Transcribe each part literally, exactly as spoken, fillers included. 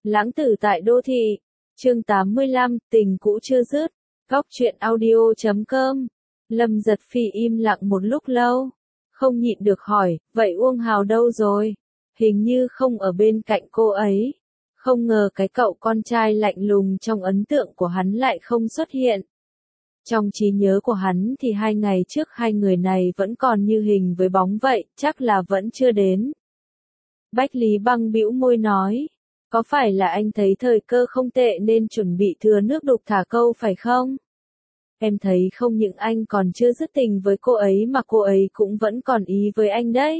Lãng tử tại đô thị. Chương tám mươi lăm, tình cũ chưa dứt. Góc truyện audio chấm com. Lâm Giật Phi im lặng một lúc lâu, không nhịn được hỏi, vậy Uông Hào đâu rồi? Hình như không ở bên cạnh cô ấy. Không ngờ cái cậu con trai lạnh lùng trong ấn tượng của hắn lại không xuất hiện. Trong trí nhớ của hắn thì hai ngày trước hai người này vẫn còn như hình với bóng vậy, chắc là vẫn chưa đến. Bách Lý Băng bĩu môi nói, có phải là anh thấy thời cơ không tệ nên chuẩn bị thừa nước đục thả câu phải không? Em thấy không những anh còn chưa dứt tình với cô ấy mà cô ấy cũng vẫn còn ý với anh đấy.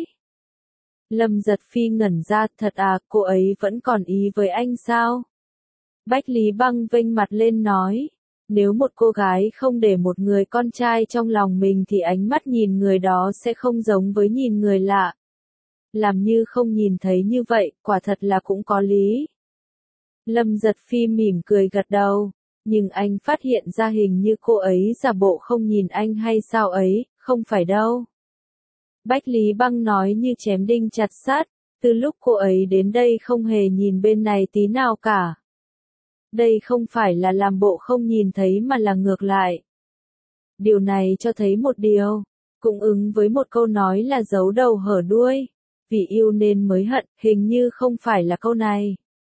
Lâm Giật Phi ngẩn ra, thật à, cô ấy vẫn còn ý với anh sao? Bách Lý Băng vênh mặt lên nói, nếu một cô gái không để một người con trai trong lòng mình thì ánh mắt nhìn người đó sẽ không giống với nhìn người lạ. Làm như không nhìn thấy như vậy, quả thật là cũng có lý. Lâm Giật Phi mỉm cười gật đầu, nhưng anh phát hiện ra hình như cô ấy giả bộ không nhìn anh hay sao ấy, không phải đâu. Bách Lý Băng nói như chém đinh chặt sắt, từ lúc cô ấy đến đây không hề nhìn bên này tí nào cả. Đây không phải là làm bộ không nhìn thấy mà là ngược lại. Điều này cho thấy một điều, cũng ứng với một câu nói là giấu đầu hở đuôi, vì yêu nên mới hận, hình như không phải là câu này.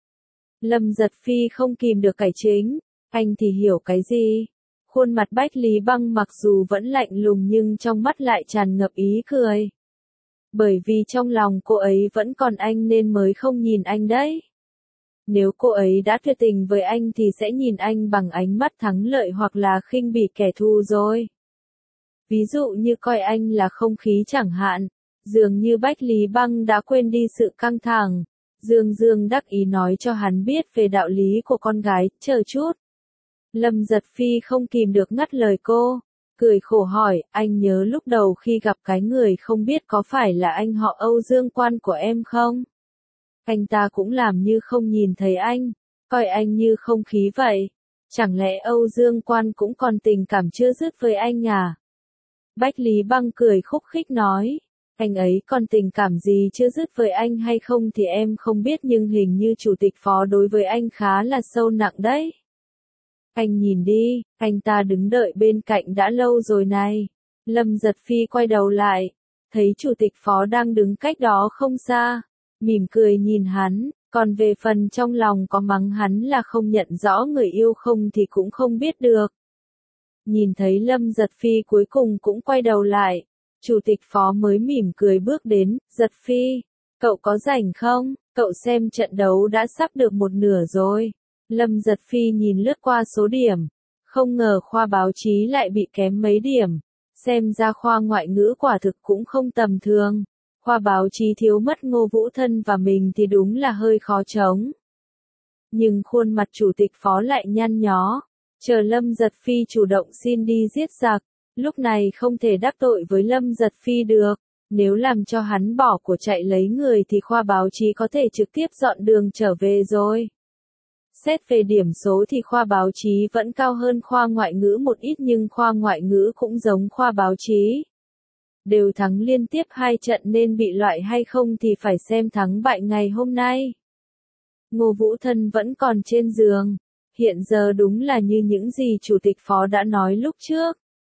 Lâm Giật Phi không kìm được cải chính, anh thì hiểu cái gì? Khuôn mặt Bách Lý Băng mặc dù vẫn lạnh lùng nhưng trong mắt lại tràn ngập ý cười. Bởi vì trong lòng cô ấy vẫn còn anh nên mới không nhìn anh đấy. Nếu cô ấy đã tuyệt tình với anh thì sẽ nhìn anh bằng ánh mắt thắng lợi hoặc là khinh bỉ kẻ thù rồi. Ví dụ như coi anh là không khí chẳng hạn, dường như Bách Lý Băng đã quên đi sự căng thẳng. Dương Dương đắc ý nói cho hắn biết về đạo lý của con gái, chờ chút. Lâm Giật Phi không kìm được ngắt lời cô, cười khổ hỏi, anh nhớ lúc đầu khi gặp cái người không biết có phải là anh họ Âu Dương Quan của em không? Anh ta cũng làm như không nhìn thấy anh, coi anh như không khí vậy. Chẳng lẽ Âu Dương Quan cũng còn tình cảm chưa dứt với anh à? Bách Lý Băng cười khúc khích nói, anh ấy còn tình cảm gì chưa dứt với anh hay không thì em không biết nhưng hình như chủ tịch phó đối với anh khá là sâu nặng đấy. Anh nhìn đi, anh ta đứng đợi bên cạnh đã lâu rồi này. Lâm Giật Phi quay đầu lại, thấy chủ tịch phó đang đứng cách đó không xa, mỉm cười nhìn hắn, còn về phần trong lòng có mắng hắn là không nhận rõ người yêu không thì cũng không biết được. Nhìn thấy Lâm Giật Phi cuối cùng cũng quay đầu lại, chủ tịch phó mới mỉm cười bước đến, Giật Phi, cậu có rảnh không? Cậu xem trận đấu đã sắp được một nửa rồi. Lâm Giật Phi nhìn lướt qua số điểm, không ngờ khoa báo chí lại bị kém mấy điểm, xem ra khoa ngoại ngữ quả thực cũng không tầm thường. Khoa báo chí thiếu mất Ngô Vũ Thân và mình thì đúng là hơi khó chống. Nhưng khuôn mặt chủ tịch phó lại nhăn nhó, chờ Lâm Giật Phi chủ động xin đi giết giặc, lúc này không thể đắc tội với Lâm Giật Phi được, nếu làm cho hắn bỏ của chạy lấy người thì khoa báo chí có thể trực tiếp dọn đường trở về rồi. Xét về điểm số thì khoa báo chí vẫn cao hơn khoa ngoại ngữ một ít nhưng khoa ngoại ngữ cũng giống khoa báo chí. Đều thắng liên tiếp hai trận nên bị loại hay không thì phải xem thắng bại ngày hôm nay. Ngô Vũ Thân vẫn còn trên giường, hiện giờ đúng là như những gì chủ tịch phó đã nói lúc trước.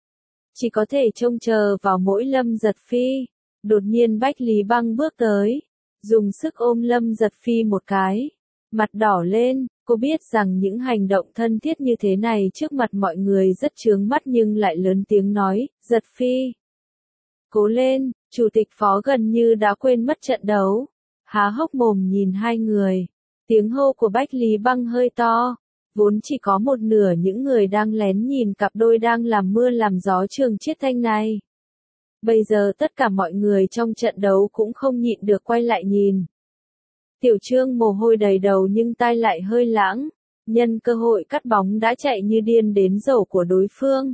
Chỉ có thể trông chờ vào mỗi Lâm Giật Phi. Đột nhiên Bách Lý Băng bước tới, dùng sức ôm Lâm Giật Phi một cái, mặt đỏ lên. Cô biết rằng những hành động thân thiết như thế này trước mặt mọi người rất chướng mắt nhưng lại lớn tiếng nói, Giật Phi. Cố lên, chủ tịch phó gần như đã quên mất trận đấu. Há hốc mồm nhìn hai người. Tiếng hô của Bách Lý Băng hơi to. Vốn chỉ có một nửa những người đang lén nhìn cặp đôi đang làm mưa làm gió Trường Chiết Thanh này. Bây giờ tất cả mọi người trong trận đấu cũng không nhịn được quay lại nhìn. Tiểu Trương mồ hôi đầy đầu nhưng tai lại hơi lãng, nhân cơ hội cắt bóng đã chạy như điên đến rổ của đối phương.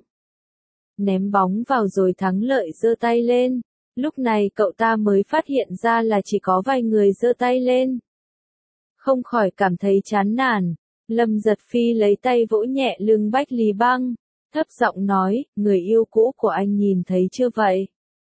Ném bóng vào rồi thắng lợi giơ tay lên, lúc này cậu ta mới phát hiện ra là chỉ có vài người giơ tay lên. Không khỏi cảm thấy chán nản, Lâm Giật Phi lấy tay vỗ nhẹ lưng Bách Lý Băng, thấp giọng nói, người yêu cũ của anh nhìn thấy chưa vậy?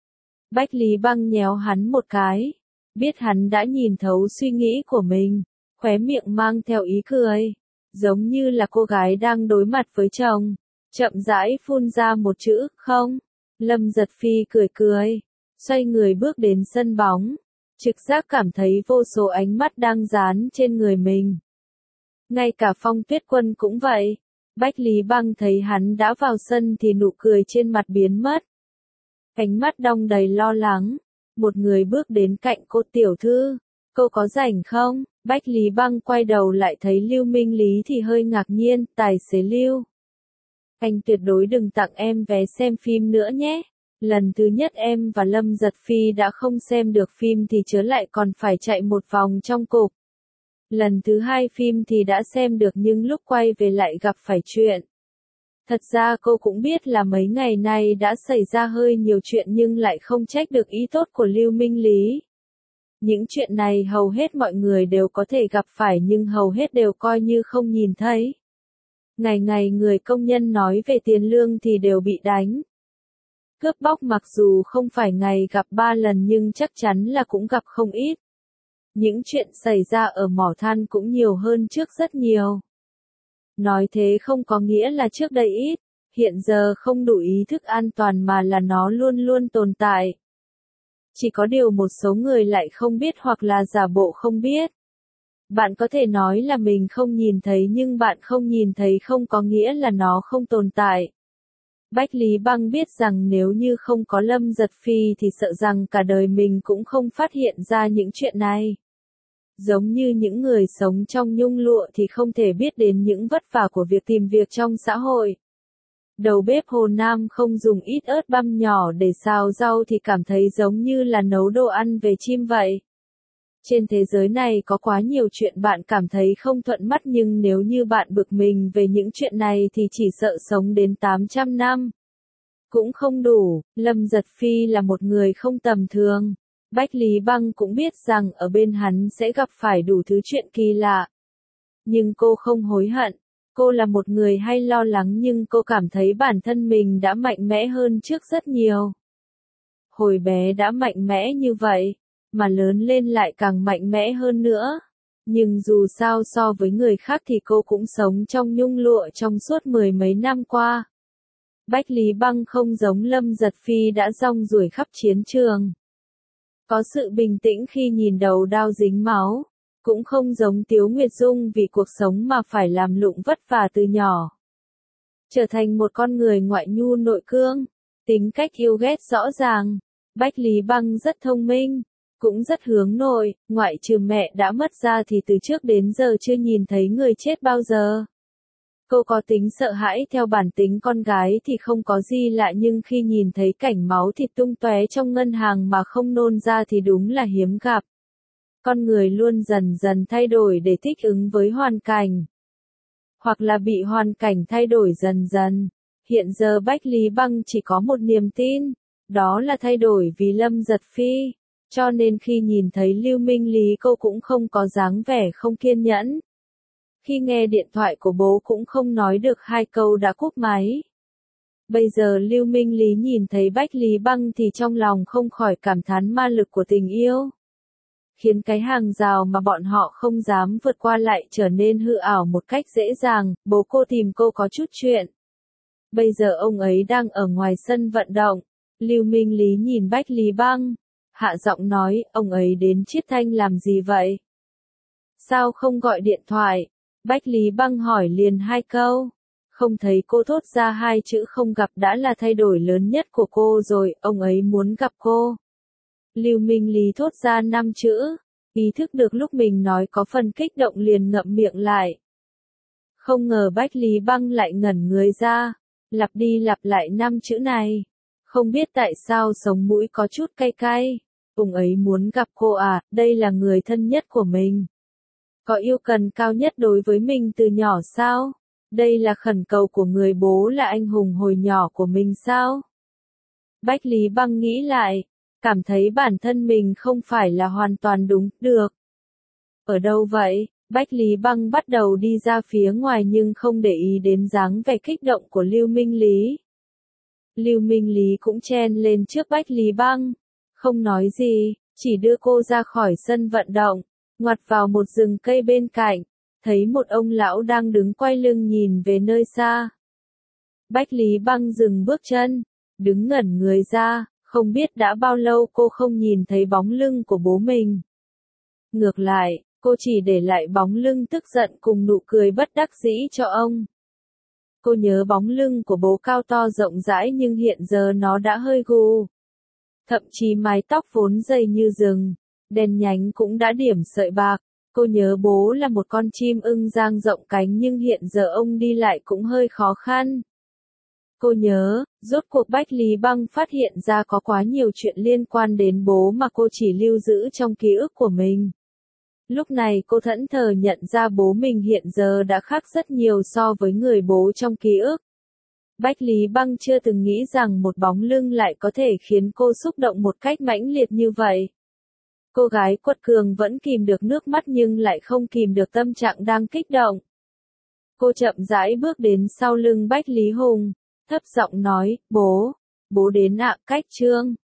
Bách Lý Băng nhéo hắn một cái. Biết hắn đã nhìn thấu suy nghĩ của mình, khóe miệng mang theo ý cười, giống như là cô gái đang đối mặt với chồng, chậm rãi phun ra một chữ, không. Lâm Giật Phi cười cười, xoay người bước đến sân bóng, trực giác cảm thấy vô số ánh mắt đang dán trên người mình. Ngay cả Phong Tuyết Quân cũng vậy. Bách Lý Băng thấy hắn đã vào sân thì nụ cười trên mặt biến mất. Ánh mắt đong đầy lo lắng. Một người bước đến cạnh cô, tiểu thư, cô có rảnh không? Bách Lý Băng quay đầu lại thấy Lưu Minh Lý thì hơi ngạc nhiên, tài xế Lưu. Anh tuyệt đối đừng tặng em vé xem phim nữa nhé. Lần thứ nhất em và Lâm Giật Phi đã không xem được phim thì chớ lại còn phải chạy một vòng trong cục. Lần thứ hai phim thì đã xem được nhưng lúc quay về lại gặp phải chuyện. Thật ra cô cũng biết là mấy ngày nay đã xảy ra hơi nhiều chuyện nhưng lại không trách được ý tốt của Lưu Minh Lý. Những chuyện này hầu hết mọi người đều có thể gặp phải nhưng hầu hết đều coi như không nhìn thấy. Ngày ngày người công nhân nói về tiền lương thì đều bị đánh. Cướp bóc mặc dù không phải ngày gặp ba lần nhưng chắc chắn là cũng gặp không ít. Những chuyện xảy ra ở mỏ than cũng nhiều hơn trước rất nhiều. Nói thế không có nghĩa là trước đây ít, hiện giờ không đủ ý thức an toàn mà là nó luôn luôn tồn tại. Chỉ có điều một số người lại không biết hoặc là giả bộ không biết. Bạn có thể nói là mình không nhìn thấy nhưng bạn không nhìn thấy không có nghĩa là nó không tồn tại. Bách Lý Băng biết rằng nếu như không có Lâm Giật Phi thì sợ rằng cả đời mình cũng không phát hiện ra những chuyện này. Giống như những người sống trong nhung lụa thì không thể biết đến những vất vả của việc tìm việc trong xã hội. Đầu bếp Hồ Nam không dùng ít ớt băm nhỏ để xào rau thì cảm thấy giống như là nấu đồ ăn về chim vậy. Trên thế giới này có quá nhiều chuyện bạn cảm thấy không thuận mắt nhưng nếu như bạn bực mình về những chuyện này thì chỉ sợ sống đến tám trăm năm. Cũng không đủ, Lâm Giật Phi là một người không tầm thường. Bách Lý Băng cũng biết rằng ở bên hắn sẽ gặp phải đủ thứ chuyện kỳ lạ. Nhưng cô không hối hận. Cô là một người hay lo lắng nhưng cô cảm thấy bản thân mình đã mạnh mẽ hơn trước rất nhiều. Hồi bé đã mạnh mẽ như vậy, mà lớn lên lại càng mạnh mẽ hơn nữa. Nhưng dù sao so với người khác thì cô cũng sống trong nhung lụa trong suốt mười mấy năm qua. Bách Lý Băng không giống Lâm Giật Phi đã rong ruổi khắp chiến trường. Có sự bình tĩnh khi nhìn đầu đao dính máu, cũng không giống Tiếu Nguyệt Dung vì cuộc sống mà phải làm lụng vất vả từ nhỏ. Trở thành một con người ngoại nhu nội cương, tính cách yêu ghét rõ ràng, Bách Lý Băng rất thông minh, cũng rất hướng nội, ngoại trừ mẹ đã mất ra thì từ trước đến giờ chưa nhìn thấy người chết bao giờ. Cô có tính sợ hãi theo bản tính con gái thì không có gì lạ nhưng khi nhìn thấy cảnh máu thịt tung tóe trong ngân hàng mà không nôn ra thì đúng là hiếm gặp. Con người luôn dần dần thay đổi để thích ứng với hoàn cảnh. Hoặc là bị hoàn cảnh thay đổi dần dần. Hiện giờ Bách Lý Băng chỉ có một niềm tin, đó là thay đổi vì Lâm Giật Phi. Cho nên khi nhìn thấy Lưu Minh Lý cô cũng không có dáng vẻ không kiên nhẫn. Khi nghe điện thoại của bố cũng không nói được hai câu đã cúp máy. Bây giờ Lưu Minh Lý nhìn thấy Bách Lý Băng thì trong lòng không khỏi cảm thán ma lực của tình yêu. Khiến cái hàng rào mà bọn họ không dám vượt qua lại trở nên hư ảo một cách dễ dàng, bố cô tìm cô có chút chuyện. Bây giờ ông ấy đang ở ngoài sân vận động. Lưu Minh Lý nhìn Bách Lý Băng, hạ giọng nói, ông ấy đến Chiết Thanh làm gì vậy? Sao không gọi điện thoại? Bách Lý Băng hỏi liền hai câu. Không thấy cô thốt ra hai chữ không gặp đã là thay đổi lớn nhất của cô rồi, ông ấy muốn gặp cô. Lưu Minh Lý thốt ra năm chữ, ý thức được lúc mình nói có phần kích động liền ngậm miệng lại. Không ngờ Bách Lý Băng lại ngẩn người ra, lặp đi lặp lại năm chữ này. Không biết tại sao sống mũi có chút cay cay. Ông ấy muốn gặp cô à, đây là người thân nhất của mình. Có yêu cần cao nhất đối với mình từ nhỏ sao? Đây là khẩn cầu của người bố là anh hùng hồi nhỏ của mình sao? Bách Lý Băng nghĩ lại, cảm thấy bản thân mình không phải là hoàn toàn đúng, được. Ở đâu vậy? Bách Lý Băng bắt đầu đi ra phía ngoài nhưng không để ý đến dáng vẻ kích động của Lưu Minh Lý. Lưu Minh Lý cũng chen lên trước Bách Lý Băng, không nói gì, chỉ đưa cô ra khỏi sân vận động. ngoặt vào một rừng cây bên cạnh, thấy một ông lão đang đứng quay lưng nhìn về nơi xa. Bách Lý Băng dừng bước chân, đứng ngẩn người ra, không biết đã bao lâu cô không nhìn thấy bóng lưng của bố mình. Ngược lại, cô chỉ để lại bóng lưng tức giận cùng nụ cười bất đắc dĩ cho ông. Cô nhớ bóng lưng của bố cao to rộng rãi nhưng hiện giờ nó đã hơi gù. Thậm chí mái tóc vốn dày như rừng, đen nhánh cũng đã điểm sợi bạc. Cô nhớ bố là một con chim ưng dang rộng cánh nhưng hiện giờ ông đi lại cũng hơi khó khăn. Cô nhớ, rốt cuộc Bách Lý Băng phát hiện ra có quá nhiều chuyện liên quan đến bố mà cô chỉ lưu giữ trong ký ức của mình. Lúc này cô thẫn thờ nhận ra bố mình hiện giờ đã khác rất nhiều so với người bố trong ký ức. Bách Lý Băng chưa từng nghĩ rằng một bóng lưng lại có thể khiến cô xúc động một cách mãnh liệt như vậy. Cô gái quật cường vẫn kìm được nước mắt nhưng lại không kìm được tâm trạng đang kích động. Cô chậm rãi bước đến sau lưng Bách Lý Hùng, thấp giọng nói, bố, bố đến ạ. Cách chương